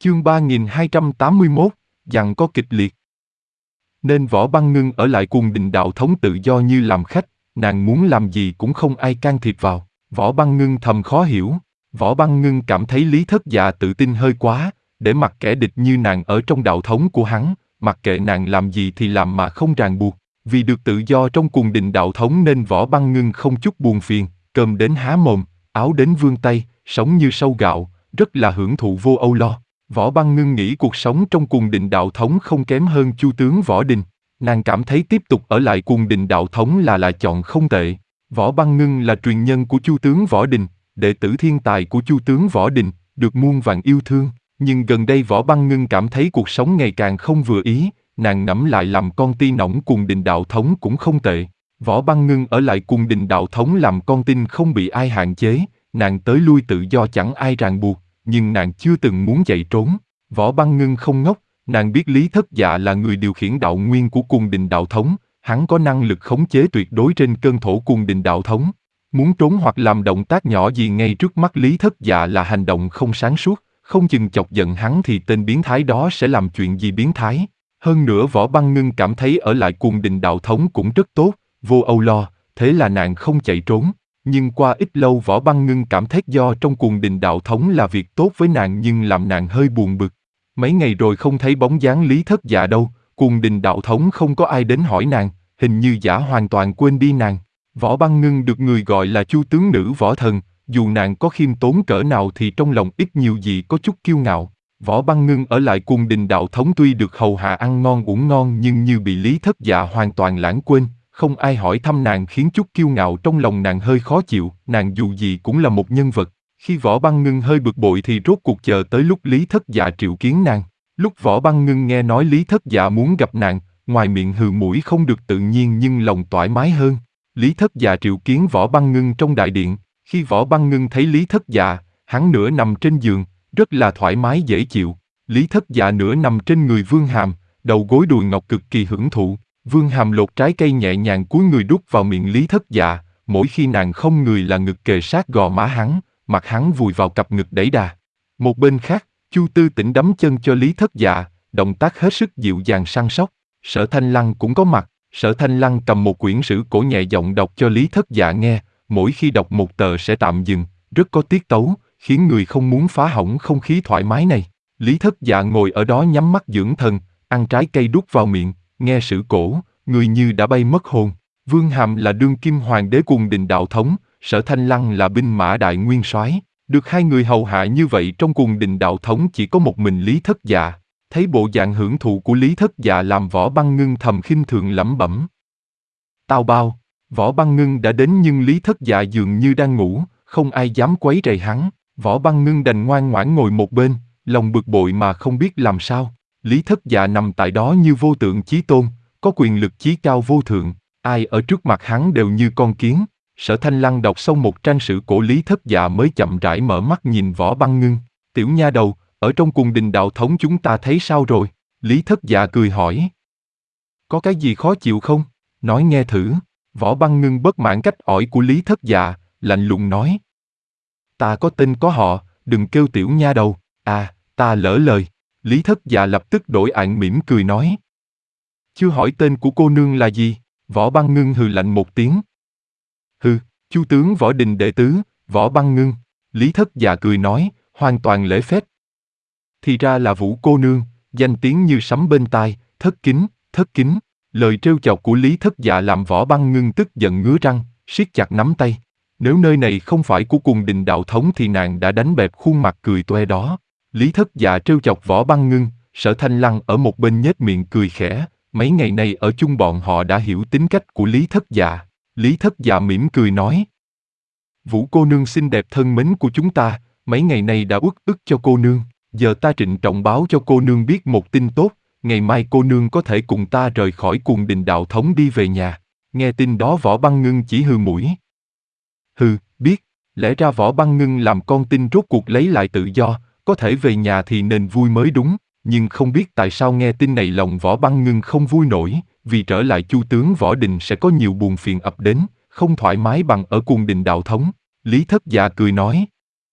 Chương 3281, giằng co kịch liệt. Nên Võ Băng Ngưng ở lại cung Đình Đạo Thống tự do như làm khách, nàng muốn làm gì cũng không ai can thiệp vào. Võ Băng Ngưng thầm khó hiểu. Võ Băng Ngưng cảm thấy Lý Thất Dạ tự tin hơi quá, để mặc kẻ địch như nàng ở trong đạo thống của hắn, mặc kệ nàng làm gì thì làm mà không ràng buộc. Vì được tự do trong cung Đình Đạo Thống nên Võ Băng Ngưng không chút buồn phiền, cơm đến há mồm, áo đến vươn tay, sống như sâu gạo, rất là hưởng thụ vô âu lo. Võ Băng Ngưng nghĩ cuộc sống trong cung Đình Đạo Thống không kém hơn Chu tướng Võ Đình. Nàng cảm thấy tiếp tục ở lại cung Đình Đạo Thống là chọn không tệ. Võ Băng Ngưng là truyền nhân của Chu tướng Võ Đình, đệ tử thiên tài của Chu tướng Võ Đình, được muôn vàn yêu thương. Nhưng gần đây Võ Băng Ngưng cảm thấy cuộc sống ngày càng không vừa ý, nàng ngẫm lại làm con tin nỏng cung Đình Đạo Thống cũng không tệ. Võ Băng Ngưng ở lại cung Đình Đạo Thống làm con tin không bị ai hạn chế, nàng tới lui tự do chẳng ai ràng buộc, nhưng nàng chưa từng muốn chạy trốn. Võ Băng Ngưng không ngốc, nàng biết Lý Thất Dạ là người điều khiển đạo nguyên của cung Đình Đạo Thống, hắn có năng lực khống chế tuyệt đối trên cơn thổ cung Đình Đạo Thống. Muốn trốn hoặc làm động tác nhỏ gì ngay trước mắt Lý Thất Dạ là hành động không sáng suốt, không chừng chọc giận hắn thì tên biến thái đó sẽ làm chuyện gì biến thái. Hơn nữa Võ Băng Ngưng cảm thấy ở lại cung Đình Đạo Thống cũng rất tốt, vô âu lo, thế là nàng không chạy trốn. Nhưng qua ít lâu Võ Băng Ngưng cảm thấy do trong cung Đình Đạo Thống là việc tốt với nàng nhưng làm nàng hơi buồn bực. Mấy ngày rồi không thấy bóng dáng Lý Thất Dạ đâu, cung Đình Đạo Thống không có ai đến hỏi nàng, hình như Giả hoàn toàn quên đi nàng. Võ Băng Ngưng được người gọi là Chu tướng nữ võ thần, dù nàng có khiêm tốn cỡ nào thì trong lòng ít nhiều gì có chút kiêu ngạo. Võ Băng Ngưng ở lại cung Đình Đạo Thống tuy được hầu hạ ăn ngon uống ngon nhưng như bị Lý Thất Dạ hoàn toàn lãng quên, không ai hỏi thăm nàng khiến chút kiêu ngạo trong lòng nàng hơi khó chịu, nàng dù gì cũng là một nhân vật. Khi Võ Băng Ngưng hơi bực bội thì rốt cuộc chờ tới lúc Lý Thất Dạ triệu kiến nàng. Lúc Võ Băng Ngưng nghe nói Lý Thất Dạ muốn gặp nàng, ngoài miệng hừ mũi không được tự nhiên nhưng lòng thoải mái hơn. Lý Thất Dạ triệu kiến Võ Băng Ngưng trong đại điện. Khi Võ Băng Ngưng thấy Lý Thất Dạ, hắn nửa nằm trên giường, rất là thoải mái dễ chịu. Lý Thất Dạ nửa nằm trên người Vương Hàm, đầu gối đùi ngọc cực kỳ hưởng thụ. Vương Hàm lột trái cây nhẹ nhàng cúi người đút vào miệng Lý Thất Dạ, mỗi khi nàng không người là ngực kề sát gò má hắn, mặt hắn vùi vào cặp ngực đẩy đà. Một bên khác, Chu Tư Tĩnh đấm chân cho Lý Thất Dạ, động tác hết sức dịu dàng săn sóc. Sở Thanh Lăng cũng có mặt, Sở Thanh Lăng cầm một quyển sử cổ nhẹ giọng đọc cho Lý Thất Dạ nghe, mỗi khi đọc một tờ sẽ tạm dừng, rất có tiết tấu, khiến người không muốn phá hỏng không khí thoải mái này. Lý Thất Dạ ngồi ở đó nhắm mắt dưỡng thần, ăn trái cây đút vào miệng, nghe sử cổ, người như đã bay mất hồn. Vương Hàm là đương kim hoàng đế cung Đình Đạo Thống, Sở Thanh Lăng là binh mã đại nguyên soái. Được hai người hầu hạ như vậy trong cung Đình Đạo Thống chỉ có một mình Lý Thất Dạ. Thấy bộ dạng hưởng thụ của Lý Thất Dạ làm Võ Băng Ngưng thầm khinh thường lẩm bẩm. Tao bao, Võ Băng Ngưng đã đến nhưng Lý Thất Dạ dường như đang ngủ, không ai dám quấy rầy hắn. Võ Băng Ngưng đành ngoan ngoãn ngồi một bên, lòng bực bội mà không biết làm sao. Lý Thất Dạ nằm tại đó như vô tượng chí tôn, có quyền lực chí cao vô thượng, ai ở trước mặt hắn đều như con kiến. Sở Thanh Lăng đọc xong một trang sử cổ Lý Thất Dạ mới chậm rãi mở mắt nhìn Võ Băng Ngưng. Tiểu nha đầu, ở trong cung Đình Đạo Thống chúng ta thấy sao rồi? Lý Thất Dạ cười hỏi. Có cái gì khó chịu không? Nói nghe thử. Võ Băng Ngưng bất mãn cách ỏi của Lý Thất Dạ, lạnh lùng nói. Ta có tên có họ, đừng kêu tiểu nha đầu. À, ta lỡ lời. Lý Thất Dạ lập tức đổi ạng mỉm cười nói. Chưa hỏi tên của cô nương là gì? Võ Băng Ngưng hừ lạnh một tiếng. Hừ, Chu tướng Võ Đình đệ tứ, Võ Băng Ngưng. Lý Thất Dạ cười nói, hoàn toàn lễ phép. Thì ra là Vũ cô nương, danh tiếng như sấm bên tai, thất kính, thất kính. Lời trêu chọc của Lý Thất Dạ làm Võ Băng Ngưng tức giận ngứa răng, siết chặt nắm tay. Nếu nơi này không phải của cung Đình Đạo Thống thì nàng đã đánh bẹp khuôn mặt cười toe đó. Lý Thất Dạ trêu chọc Võ Băng Ngưng, Sở Thanh Lăng ở một bên nhếch miệng cười khẽ. Mấy ngày nay ở chung bọn họ đã hiểu tính cách của Lý Thất Dạ. Lý Thất Dạ mỉm cười nói. Vũ cô nương xinh đẹp thân mến của chúng ta, mấy ngày nay đã uất ức cho cô nương. Giờ ta trịnh trọng báo cho cô nương biết một tin tốt, ngày mai cô nương có thể cùng ta rời khỏi cung Đình Đạo Thống đi về nhà. Nghe tin đó Võ Băng Ngưng chỉ hừ mũi. Hừ, biết, lẽ ra Võ Băng Ngưng làm con tin rốt cuộc lấy lại tự do, có thể về nhà thì nên vui mới đúng. Nhưng không biết tại sao nghe tin này lòng Võ Băng Ngưng không vui nổi, vì trở lại Chu tướng Võ Đình sẽ có nhiều buồn phiền ập đến, không thoải mái bằng ở cung Đình Đạo Thống. Lý Thất Dạ cười nói.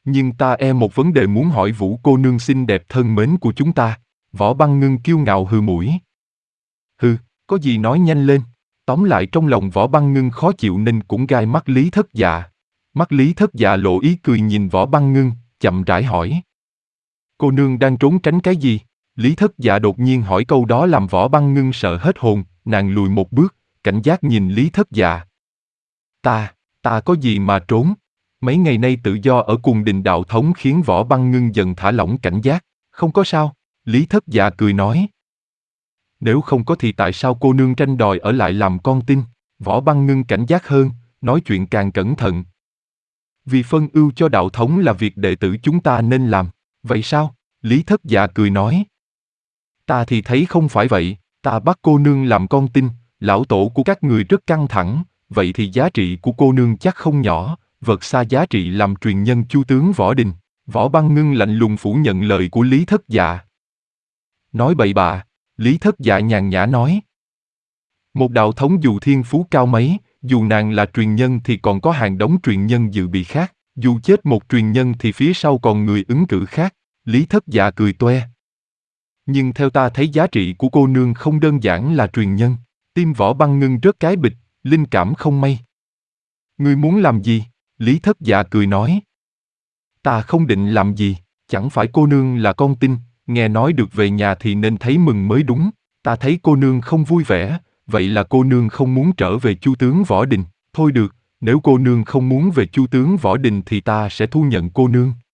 Nhưng ta một vấn đề muốn hỏi Vũ cô nương xinh đẹp thân mến của chúng ta. Võ Băng Ngưng kiêu ngạo hừ mũi. Hừ, có gì nói nhanh lên. Tóm lại trong lòng Võ Băng Ngưng khó chịu nên cũng gai mắt Lý Thất Dạ. Mắt Lý Thất Dạ lộ ý cười nhìn Võ Băng Ngưng, chậm rãi hỏi. Cô nương đang trốn tránh cái gì? Lý Thất Dạ đột nhiên hỏi câu đó làm Võ Băng Ngưng sợ hết hồn, nàng lùi một bước, cảnh giác nhìn Lý Thất Dạ. Ta có gì mà trốn? Mấy ngày nay tự do ở cùng đình đạo thống khiến Võ Băng Ngưng dần thả lỏng cảnh giác. Không có sao, Lý Thất Dạ cười nói. Nếu không có thì tại sao cô nương tranh đòi ở lại làm con tin? Võ Băng Ngưng cảnh giác hơn, nói chuyện càng cẩn thận. Vì phân ưu cho đạo thống là việc đệ tử chúng ta nên làm. Vậy sao? Lý Thất Dạ cười nói. Ta thì thấy không phải vậy, ta bắt cô nương làm con tin, lão tổ của các người rất căng thẳng, vậy thì giá trị của cô nương chắc không nhỏ, vượt xa giá trị làm truyền nhân Chu tướng Võ Đình. Võ Băng Ngưng lạnh lùng phủ nhận lời của Lý Thất Dạ. Nói bậy bạ, Lý Thất Dạ nhàn nhã nói. Một đạo thống dù thiên phú cao mấy, dù nàng là truyền nhân thì còn có hàng đống truyền nhân dự bị khác, dù chết một truyền nhân thì phía sau còn người ứng cử khác. Lý Thất Dạ cười toe. Nhưng theo ta thấy giá trị của cô nương không đơn giản là truyền nhân. Tim Võ Băng Ngưng rớt cái bịch, linh cảm không may. Ngươi muốn làm gì? Lý Thất Dạ cười nói. Ta không định làm gì, chẳng phải cô nương là con tin, nghe nói được về nhà thì nên thấy mừng mới đúng. Ta thấy cô nương không vui vẻ, vậy là cô nương không muốn trở về Chu tướng Võ Đình. Thôi được, nếu cô nương không muốn về Chu tướng Võ Đình thì ta sẽ thu nhận cô nương.